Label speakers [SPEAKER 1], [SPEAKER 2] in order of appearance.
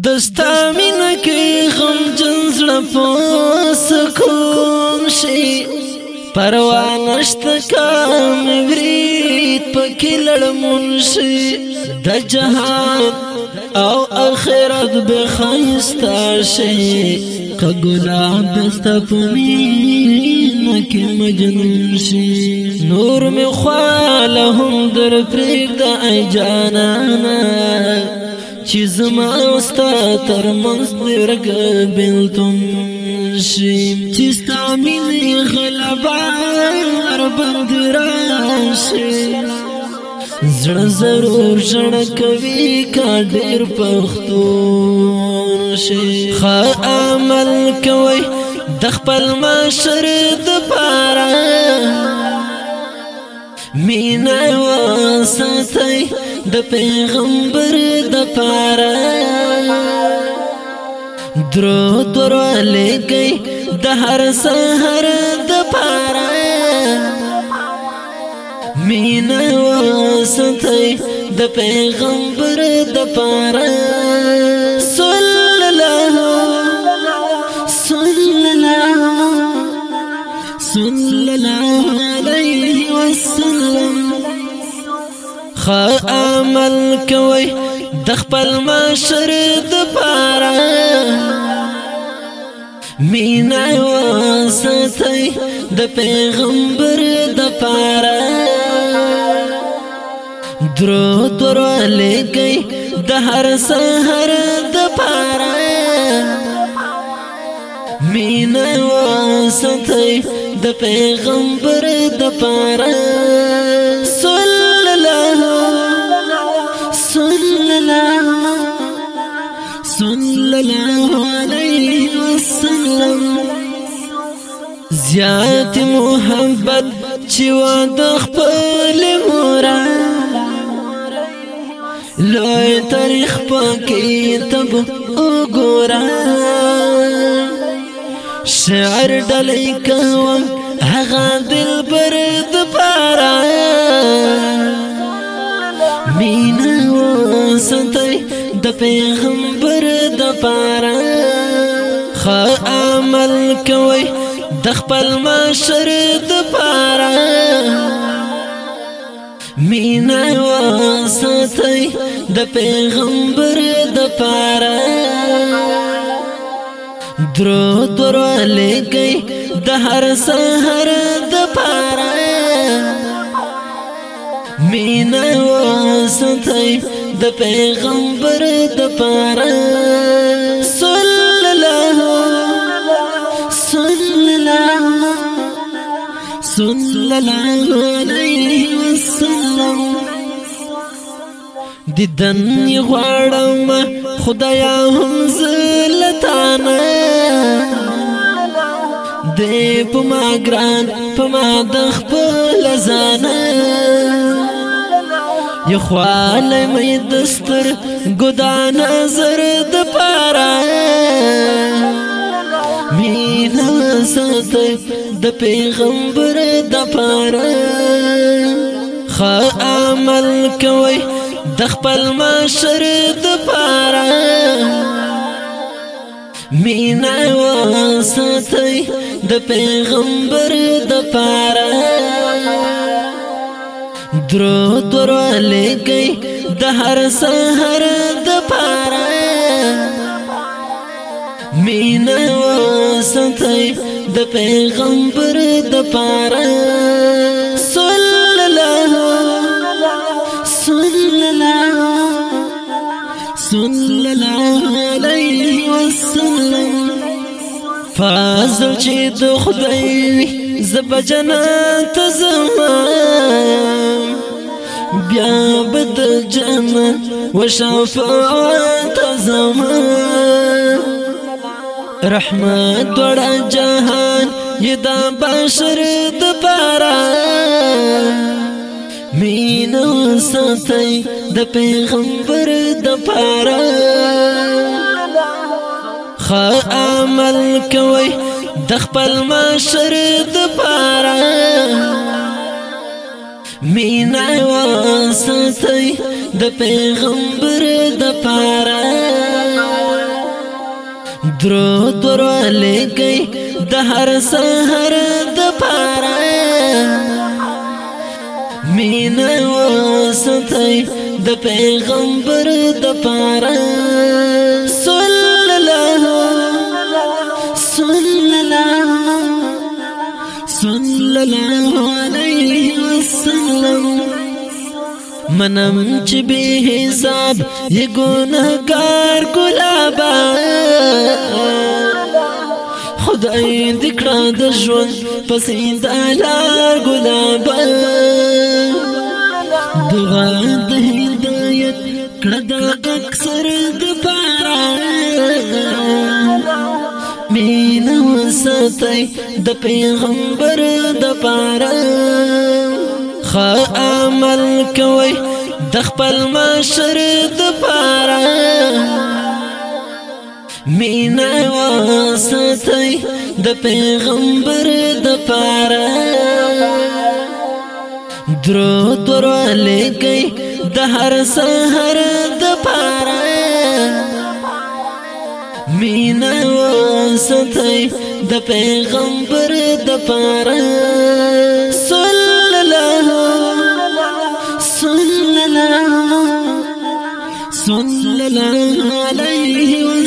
[SPEAKER 1] دستا مینا کی غم جنزل پوسکون شي پروانشت کام برید پکی لڑمون شي د جهان او اخرت بخیستا شي که گناه دستا پمین کی مجنون شي نور می خوالهم در پریگ دا ای جانانا چیز ما استا ترمز درگ بلتم شیم چیستا مینی غلبار بندراشی زړه ضرور ژړه کوي کا ډېر پښتون شي ښه عمل کوي د خپل معاشر د پاره مینه وساتئ د پیغمبر د پاره درود ورلګئ د هر سحر د پاره مینه وساتئ د پیغمبر د پاره صلی الله علیه وسلم خا عمل کوي د خپل معاشر د پاره مینا وساتئ د پیغمبر د پاره درود ورلګئ د هر سحر د پاره مینا وساتئ د پیغمبر د پاره صلی الله علیه وسلم زیات محبت چې د خپل مورا لوی تاریخ پکې تب وګورا شعر ډلې کوم هغه دلبر د پاره مینا وساتئ د پیغمبر د پاره ښه عمل کوي د خپل معاشر د پاره مینا وساتئ د پیغمبر د پاره درود ورلګئ د هر سحر د پاره مینا وساتئ د پیغمبر د پاره صلی الله علیه وسلم دیدن غواړم خدایا هم زلتانه دې په ما ګران په ما د خپل ځانه یخواله مې دستر ګدا نظر د پاره مینا وساتئ د پیغمبر د پاره ښه عمل کوي د خپل معاشر د پاره مینا وساتئ د پیغمبر د پاره درود ورلګئ د هر سحر د پاره مینا وساتئ د پیغمبر د پاره صلی الله علیه وسلم فازل چې د خدای زب جنت زمان بیا بد جنت و شفاعت زمان رحمت وړ جهان یدا بشر د پاره مینا وساتئ د پیغمبر د پاره ښه عمل کوي د خپل معاشر د پاره مینا وساتئ د پیغمبر د پاره درود ورلګي د هر سحر د پاره مینا وساتئ د پیغمبر د پاره صلی الله علیه وسلم منم چې به حساب یې ګناهګار ګلابا خدای دې کړه د ژوند پسې د لار ګلابا دعا د هدایت کړه د اکثر د پاره مینا وساتئ د پیغمبر د پاره خا عمل کوي د خپل معاشر د پاره مینا وساتئ د پیغمبر د پاره درود ورلګي د هر سحر د پاره مینا وساتئ د پیغمبر د پاره صلی الله علیه